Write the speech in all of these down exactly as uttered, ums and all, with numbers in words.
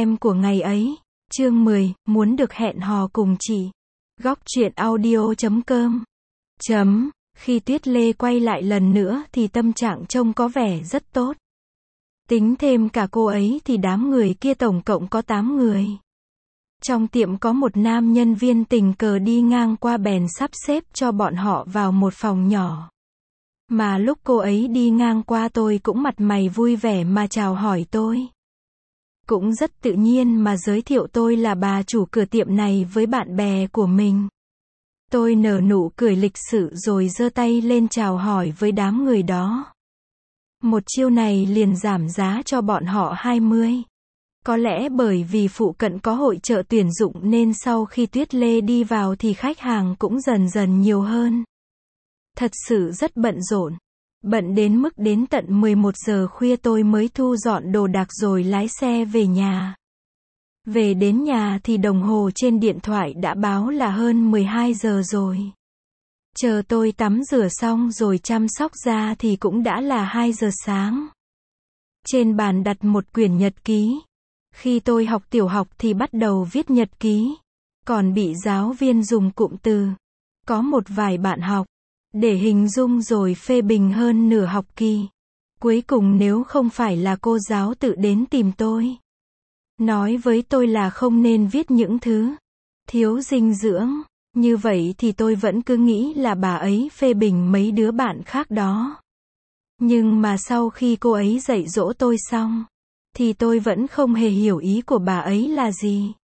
em của ngày ấy. Chương mười, muốn được hẹn hò cùng chị. Góc truyện audio chấm com. Chấm, khi Tuyết Lê quay lại lần nữa thì tâm trạng trông có vẻ rất tốt. Tính thêm cả cô ấy thì đám người kia tổng cộng có tám người. Trong tiệm có một nam nhân viên tình cờ đi ngang qua bèn sắp xếp cho bọn họ vào một phòng nhỏ. Mà lúc cô ấy đi ngang qua tôi cũng mặt mày vui vẻ mà chào hỏi tôi. Cũng rất tự nhiên mà giới thiệu tôi là bà chủ cửa tiệm này với bạn bè của mình. Tôi nở nụ cười lịch sự rồi giơ tay lên chào hỏi với đám người đó. Một chiêu này liền giảm giá cho bọn họ hai mươi. Có lẽ bởi vì phụ cận có hội chợ tuyển dụng nên sau khi Tuyết Lê đi vào thì khách hàng cũng dần dần nhiều hơn. Thật sự rất bận rộn. Bận đến mức đến tận mười một giờ khuya tôi mới thu dọn đồ đạc rồi lái xe về nhà. Về đến nhà thì đồng hồ trên điện thoại đã báo là hơn mười hai giờ rồi. Chờ tôi tắm rửa xong rồi chăm sóc da thì cũng đã là hai giờ sáng. Trên bàn đặt một quyển nhật ký. Khi tôi học tiểu học thì bắt đầu viết nhật ký. Còn bị giáo viên dùng cụm từ. Có một vài bạn học. Để hình dung rồi phê bình hơn nửa học kỳ. Cuối cùng nếu không phải là cô giáo tự đến tìm tôi. Nói với tôi là không nên viết những thứ thiếu dinh dưỡng. Như vậy thì tôi vẫn cứ nghĩ là bà ấy phê bình mấy đứa bạn khác đó. Nhưng mà sau khi cô ấy dạy dỗ tôi xong, thì tôi vẫn không hề hiểu ý của bà ấy là gì.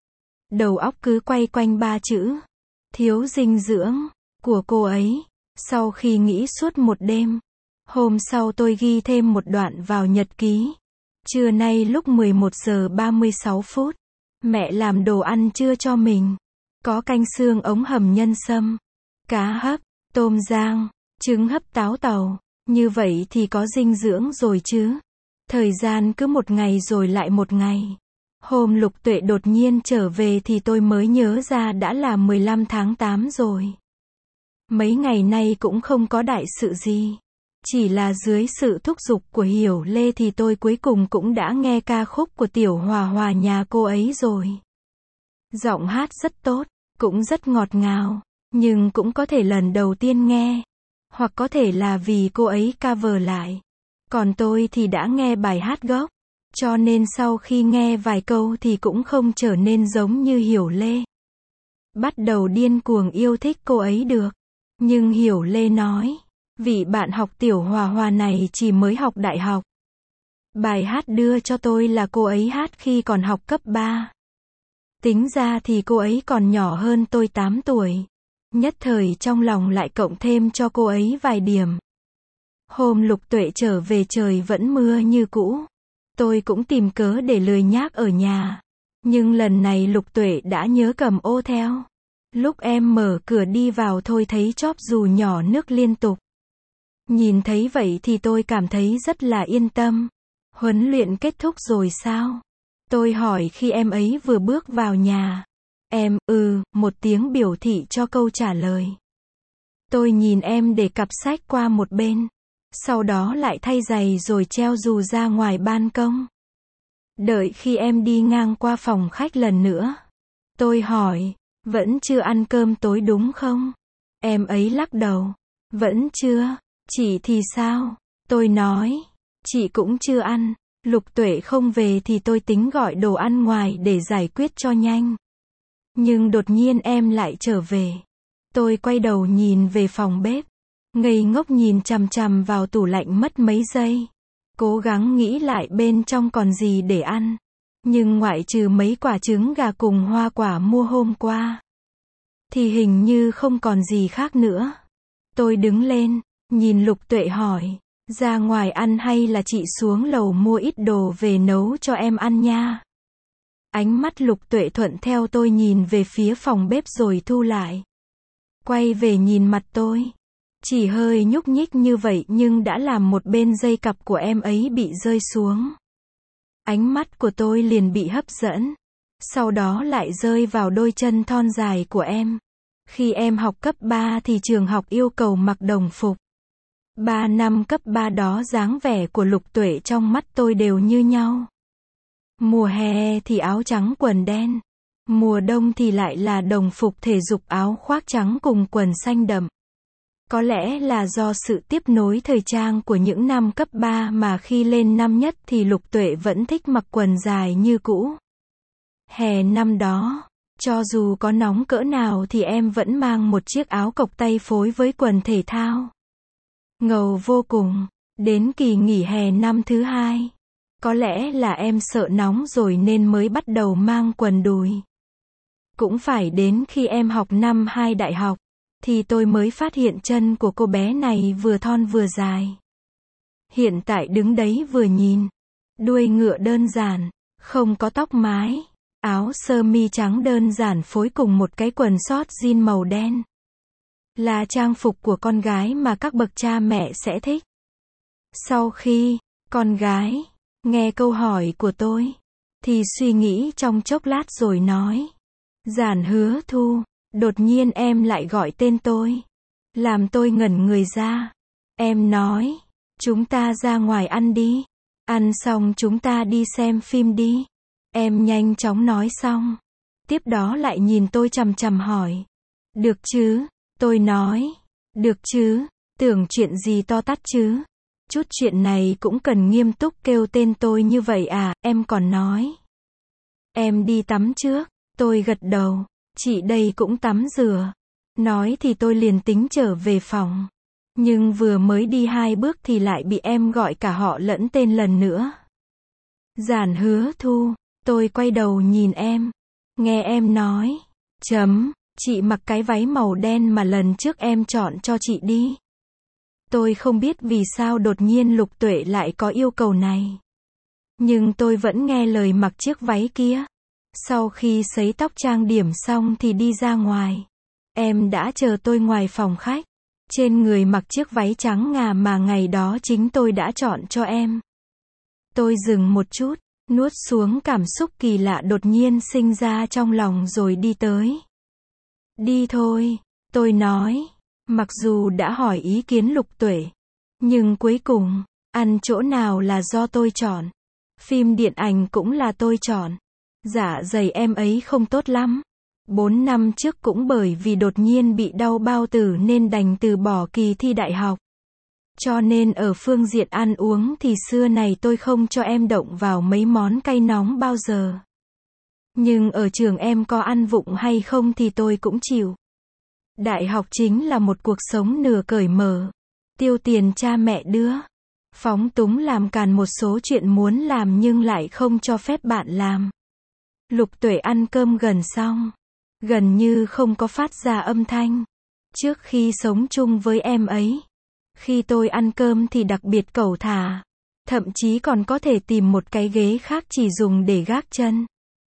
Đầu óc cứ quay quanh ba chữ thiếu dinh dưỡng của cô ấy. Sau khi nghĩ suốt một đêm, hôm sau tôi ghi thêm một đoạn vào nhật ký. Trưa nay lúc mười một giờ ba mươi sáu phút, mẹ làm đồ ăn trưa cho mình. Có canh xương ống hầm nhân sâm, cá hấp, tôm rang, trứng hấp táo tàu. Như vậy thì có dinh dưỡng rồi chứ. Thời gian cứ một ngày rồi lại một ngày. Hôm Lục Tuệ đột nhiên trở về thì tôi mới nhớ ra đã là mười lăm tháng tám rồi. Mấy ngày nay cũng không có đại sự gì. Chỉ là dưới sự thúc giục của Hiểu Lê thì tôi cuối cùng cũng đã nghe ca khúc của Tiểu Hòa Hòa nhà cô ấy rồi. Giọng hát rất tốt, cũng rất ngọt ngào, nhưng cũng có thể lần đầu tiên nghe. Hoặc có thể là vì cô ấy cover lại. Còn tôi thì đã nghe bài hát gốc. Cho nên sau khi nghe vài câu thì cũng không trở nên giống như Hiểu Lê. Bắt đầu điên cuồng yêu thích cô ấy được. Nhưng Hiểu Lê nói, vị bạn học Tiểu Hòa Hòa này chỉ mới học đại học. Bài hát đưa cho tôi là cô ấy hát khi còn học cấp ba. Tính ra thì cô ấy còn nhỏ hơn tôi tám tuổi. Nhất thời trong lòng lại cộng thêm cho cô ấy vài điểm. Hôm Lục Tuệ trở về trời vẫn mưa như cũ. Tôi cũng tìm cớ để lười nhác ở nhà. Nhưng lần này Lục Tuệ đã nhớ cầm ô theo. Lúc em mở cửa đi vào thôi thấy chóp dù nhỏ nước liên tục. Nhìn thấy vậy thì tôi cảm thấy rất là yên tâm. Huấn luyện kết thúc rồi sao? Tôi hỏi khi em ấy vừa bước vào nhà. Em, ừ, một tiếng biểu thị cho câu trả lời. Tôi nhìn em để cặp sách qua một bên. Sau đó lại thay giày rồi treo dù ra ngoài ban công. Đợi khi em đi ngang qua phòng khách lần nữa. Tôi hỏi, vẫn chưa ăn cơm tối đúng không? Em ấy lắc đầu. Vẫn chưa. Chị thì sao? Tôi nói, chị cũng chưa ăn. Lục Tuệ không về thì tôi tính gọi đồ ăn ngoài để giải quyết cho nhanh. Nhưng đột nhiên em lại trở về. Tôi quay đầu nhìn về phòng bếp. Ngây ngốc nhìn chằm chằm vào tủ lạnh mất mấy giây. Cố gắng nghĩ lại bên trong còn gì để ăn. Nhưng ngoại trừ mấy quả trứng gà cùng hoa quả mua hôm qua. Thì hình như không còn gì khác nữa. Tôi đứng lên, nhìn Lục Tuệ hỏi. Ra ngoài ăn hay là chị xuống lầu mua ít đồ về nấu cho em ăn nha. Ánh mắt Lục Tuệ thuận theo tôi nhìn về phía phòng bếp rồi thu lại. Quay về nhìn mặt tôi. Chỉ hơi nhúc nhích như vậy nhưng đã làm một bên dây cặp của em ấy bị rơi xuống. Ánh mắt của tôi liền bị hấp dẫn. Sau đó lại rơi vào đôi chân thon dài của em. Khi em học cấp ba thì trường học yêu cầu mặc đồng phục. Ba năm cấp ba đó dáng vẻ của Lục Tuệ trong mắt tôi đều như nhau. Mùa hè thì áo trắng quần đen. Mùa đông thì lại là đồng phục thể dục áo khoác trắng cùng quần xanh đậm. Có lẽ là do sự tiếp nối thời trang của những năm cấp ba mà khi lên năm nhất thì Lục Tuệ vẫn thích mặc quần dài như cũ. Hè năm đó, cho dù có nóng cỡ nào thì em vẫn mang một chiếc áo cộc tay phối với quần thể thao. Ngầu vô cùng. Đến kỳ nghỉ hè năm thứ hai, có lẽ là em sợ nóng rồi nên mới bắt đầu mang quần đùi. Cũng phải đến khi em học năm hai đại học, thì tôi mới phát hiện chân của cô bé này vừa thon vừa dài. Hiện tại đứng đấy vừa nhìn, đuôi ngựa đơn giản, không có tóc mái, áo sơ mi trắng đơn giản phối cùng một cái quần short jean màu đen. Là trang phục của con gái mà các bậc cha mẹ sẽ thích. Sau khi, con gái, nghe câu hỏi của tôi, thì suy nghĩ trong chốc lát rồi nói. Giản Hứa Thu, đột nhiên em lại gọi tên tôi. Làm tôi ngẩn người ra. Em nói, chúng ta ra ngoài ăn đi. Ăn xong chúng ta đi xem phim đi. Em nhanh chóng nói xong. Tiếp đó lại nhìn tôi chằm chằm hỏi. Được chứ? Tôi nói. Được chứ? Tưởng chuyện gì to tát chứ? Chút chuyện này cũng cần nghiêm túc kêu tên tôi như vậy à? Em còn nói. Em đi tắm trước. Tôi gật đầu. Chị đây cũng tắm rửa. Nói thì tôi liền tính trở về phòng. Nhưng vừa mới đi hai bước thì lại bị em gọi cả họ lẫn tên lần nữa. Giản Hứa Thu. Tôi quay đầu nhìn em. Nghe em nói. Chấm. Chị mặc cái váy màu đen mà lần trước em chọn cho chị đi. Tôi không biết vì sao đột nhiên Lục Tuệ lại có yêu cầu này. Nhưng tôi vẫn nghe lời mặc chiếc váy kia. Sau khi sấy tóc trang điểm xong thì đi ra ngoài. Em đã chờ tôi ngoài phòng khách. Trên người mặc chiếc váy trắng ngà mà ngày đó chính tôi đã chọn cho em. Tôi dừng một chút, nuốt xuống cảm xúc kỳ lạ đột nhiên sinh ra trong lòng rồi đi tới. Đi thôi, tôi nói. Mặc dù đã hỏi ý kiến Lục Tuệ, nhưng cuối cùng, ăn chỗ nào là do tôi chọn. Phim điện ảnh cũng là tôi chọn. Dạ dày em ấy không tốt lắm. Bốn năm trước cũng bởi vì đột nhiên bị đau bao tử nên đành từ bỏ kỳ thi đại học. Cho nên ở phương diện ăn uống thì xưa này tôi không cho em động vào mấy món cay nóng bao giờ. Nhưng ở trường em có ăn vụng hay không thì tôi cũng chịu. Đại học chính là một cuộc sống nửa cởi mở. Tiêu tiền cha mẹ đưa. Phóng túng làm càn một số chuyện muốn làm nhưng lại không cho phép bạn làm. Lục Tuệ ăn cơm gần xong. Gần như không có phát ra âm thanh. Trước khi sống chung với em ấy. Khi tôi ăn cơm thì đặc biệt cẩu thả. Thậm chí còn có thể tìm một cái ghế khác chỉ dùng để gác chân.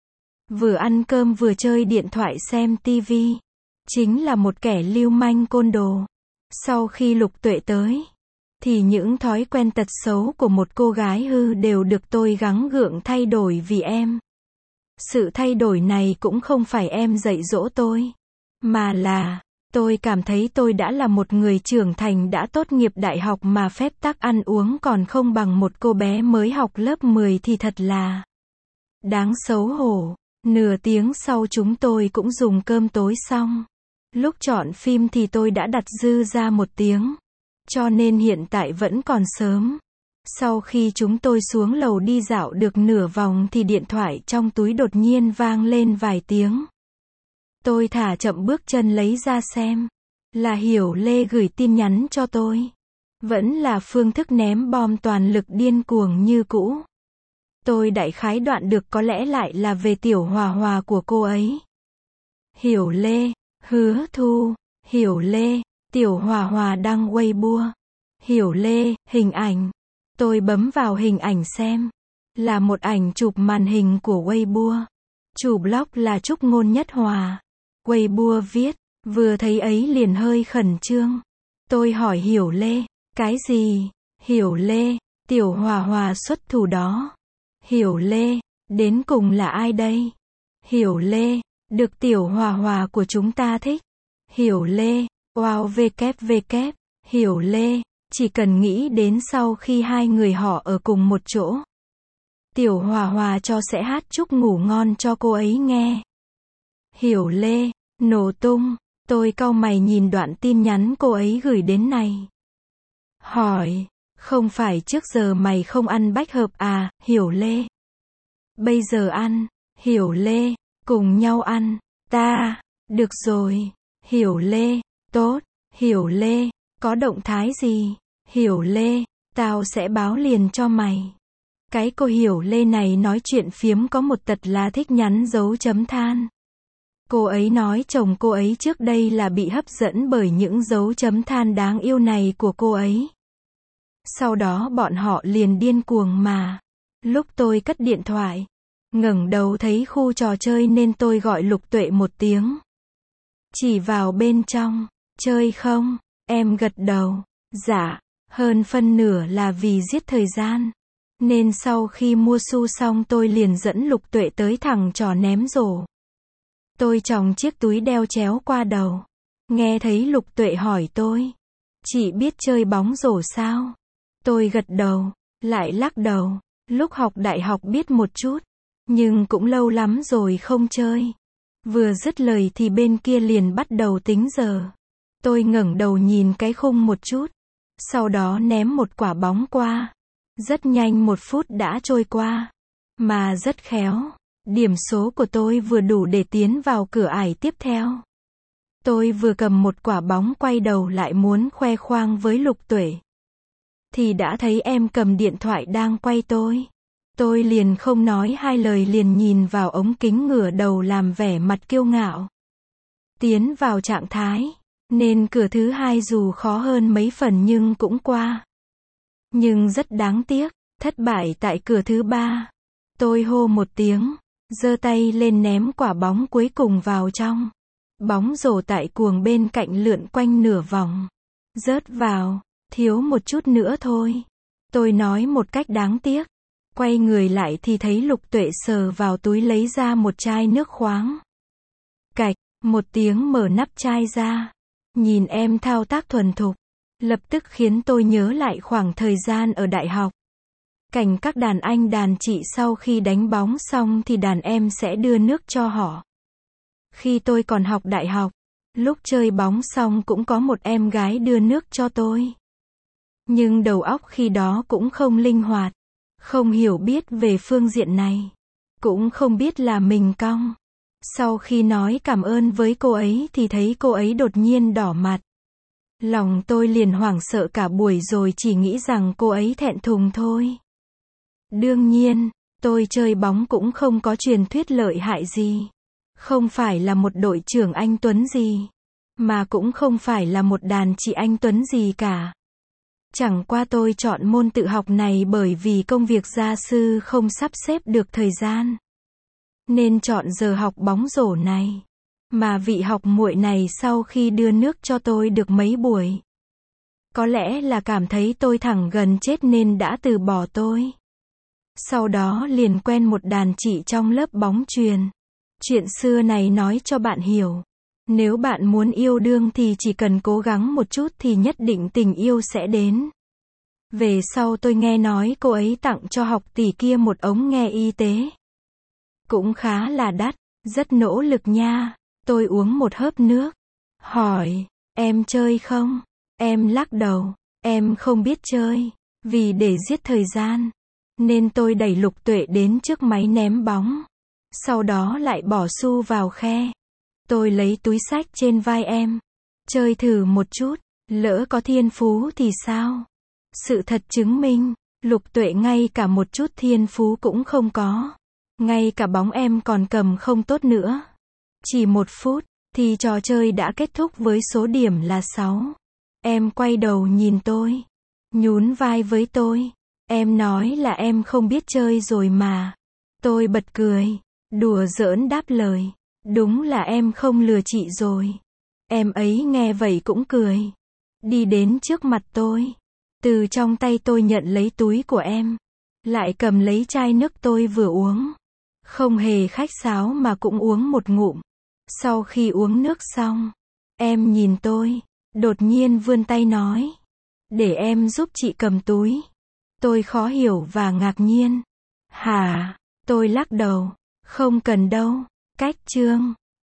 Vừa ăn cơm vừa chơi điện thoại xem tivi. Chính là một kẻ lưu manh côn đồ. Sau khi Lục Tuệ tới, thì những thói quen tật xấu của một cô gái hư đều được tôi gắng gượng thay đổi vì em. Sự thay đổi này cũng không phải em dạy dỗ tôi, mà là, tôi cảm thấy tôi đã là một người trưởng thành đã tốt nghiệp đại học mà phép tắc ăn uống còn không bằng một cô bé mới học lớp mười thì thật là đáng xấu hổ. Nửa tiếng sau chúng tôi cũng dùng cơm tối xong. Lúc chọn phim thì tôi đã đặt dư ra một tiếng. Cho nên hiện tại vẫn còn sớm. Sau khi chúng tôi xuống lầu đi dạo được nửa vòng thì điện thoại trong túi đột nhiên vang lên vài tiếng. Tôi thả chậm bước chân lấy ra xem. Là Hiểu Lê gửi tin nhắn cho tôi. Vẫn là phương thức ném bom toàn lực điên cuồng như cũ. Tôi đại khái đoạn được có lẽ lại là về Tiểu Hòa Hòa của cô ấy. Hiểu Lê, Hứa Thu, Hiểu Lê, Tiểu Hòa Hòa đăng Weibo. Hiểu Lê, hình ảnh. Tôi bấm vào hình ảnh xem. Là một ảnh chụp màn hình của Weibo. Chủ blog là Trúc Ngôn Nhất Hòa. Weibo viết, vừa thấy ấy liền hơi khẩn trương. Tôi hỏi Hiểu Lê, cái gì? Hiểu Lê, Tiểu Hòa Hòa xuất thủ đó. Hiểu Lê, đến cùng là ai đây? Hiểu Lê, được Tiểu Hòa Hòa của chúng ta thích. Hiểu Lê, wow vê vê vê, Hiểu Lê, chỉ cần nghĩ đến sau khi hai người họ ở cùng một chỗ. Tiểu Hòa Hòa cho sẽ hát chúc ngủ ngon cho cô ấy nghe. Hiểu Lê, nổ tung, tôi cau mày nhìn đoạn tin nhắn cô ấy gửi đến này. Hỏi, không phải trước giờ mày không ăn bách hợp à, Hiểu Lê? Bây giờ ăn, Hiểu Lê, cùng nhau ăn, ta, được rồi, Hiểu Lê, tốt, Hiểu Lê, có động thái gì, Hiểu Lê, tao sẽ báo liền cho mày. Cái cô Hiểu Lê này nói chuyện phiếm có một tật là thích nhắn dấu chấm than. Cô ấy nói chồng cô ấy trước đây là bị hấp dẫn bởi những dấu chấm than đáng yêu này của cô ấy. Sau đó bọn họ liền điên cuồng mà. Lúc tôi cất điện thoại, ngẩng đầu thấy khu trò chơi nên tôi gọi Lục Tuệ một tiếng. Chỉ vào bên trong, chơi không? Em gật đầu, dạ, hơn phân nửa là vì giết thời gian. Nên sau khi mua xu xong tôi liền dẫn Lục Tuệ tới thẳng trò ném rổ. Tôi chòng chiếc túi đeo chéo qua đầu. Nghe thấy Lục Tuệ hỏi tôi, chị biết chơi bóng rổ sao? Tôi gật đầu, lại lắc đầu. Lúc học đại học biết một chút, nhưng cũng lâu lắm rồi không chơi. Vừa dứt lời thì bên kia liền bắt đầu tính giờ. Tôi ngẩng đầu nhìn cái khung một chút, sau đó ném một quả bóng qua. Rất nhanh một phút đã trôi qua, mà rất khéo. Điểm số của tôi vừa đủ để tiến vào cửa ải tiếp theo. Tôi vừa cầm một quả bóng quay đầu lại muốn khoe khoang với Lục Tuệ, thì đã thấy em cầm điện thoại đang quay tôi. Tôi liền không nói hai lời liền nhìn vào ống kính ngửa đầu làm vẻ mặt kiêu ngạo. Tiến vào trạng thái, nên cửa thứ hai dù khó hơn mấy phần nhưng cũng qua. Nhưng rất đáng tiếc, thất bại tại cửa thứ ba. Tôi hô một tiếng, giơ tay lên ném quả bóng cuối cùng vào trong. Bóng rổ tại cuồng bên cạnh lượn quanh nửa vòng. Rớt vào, thiếu một chút nữa thôi. Tôi nói một cách đáng tiếc. Quay người lại thì thấy Lục Tuệ sờ vào túi lấy ra một chai nước khoáng. Cạch, một tiếng mở nắp chai ra. Nhìn em thao tác thuần thục, lập tức khiến tôi nhớ lại khoảng thời gian ở đại học. Cảnh các đàn anh đàn chị sau khi đánh bóng xong thì đàn em sẽ đưa nước cho họ. Khi tôi còn học đại học, lúc chơi bóng xong cũng có một em gái đưa nước cho tôi. Nhưng đầu óc khi đó cũng không linh hoạt, không hiểu biết về phương diện này, cũng không biết là mình cong. Sau khi nói cảm ơn với cô ấy thì thấy cô ấy đột nhiên đỏ mặt. Lòng tôi liền hoảng sợ cả buổi rồi chỉ nghĩ rằng cô ấy thẹn thùng thôi. Đương nhiên, tôi chơi bóng cũng không có truyền thuyết lợi hại gì. Không phải là một đội trưởng anh Tuấn gì. Mà cũng không phải là một đàn chị anh Tuấn gì cả. Chẳng qua tôi chọn môn tự học này bởi vì công việc gia sư không sắp xếp được thời gian. Nên chọn giờ học bóng rổ này. Mà vị học muội này sau khi đưa nước cho tôi được mấy buổi, có lẽ là cảm thấy tôi thẳng gần chết nên đã từ bỏ tôi. Sau đó liền quen một đàn chị trong lớp bóng chuyền. Chuyện xưa này nói cho bạn hiểu. Nếu bạn muốn yêu đương thì chỉ cần cố gắng một chút thì nhất định tình yêu sẽ đến. Về sau tôi nghe nói cô ấy tặng cho học tỷ kia một ống nghe y tế. Cũng khá là đắt, rất nỗ lực nha. Tôi uống một hớp nước. Hỏi, em chơi không? Em lắc đầu, em không biết chơi. Vì để giết thời gian, nên tôi đẩy Lục Tuệ đến trước máy ném bóng. Sau đó lại bỏ xu vào khe. Tôi lấy túi xách trên vai em. Chơi thử một chút, lỡ có thiên phú thì sao? Sự thật chứng minh, Lục Tuệ ngay cả một chút thiên phú cũng không có. Ngay cả bóng em còn cầm không tốt nữa. Chỉ một phút, thì trò chơi đã kết thúc với số điểm là sáu. Em quay đầu nhìn tôi. Nhún vai với tôi. Em nói là em không biết chơi rồi mà. Tôi bật cười. Đùa giỡn đáp lời. Đúng là em không lừa chị rồi. Em ấy nghe vậy cũng cười. Đi đến trước mặt tôi. Từ trong tay tôi nhận lấy túi của em. Lại cầm lấy chai nước tôi vừa uống. Không hề khách sáo mà cũng uống một ngụm. Sau khi uống nước xong, em nhìn tôi, đột nhiên vươn tay nói. Để em giúp chị cầm túi. Tôi khó hiểu và ngạc nhiên. Hả? Tôi lắc đầu. Không cần đâu. Cách chương.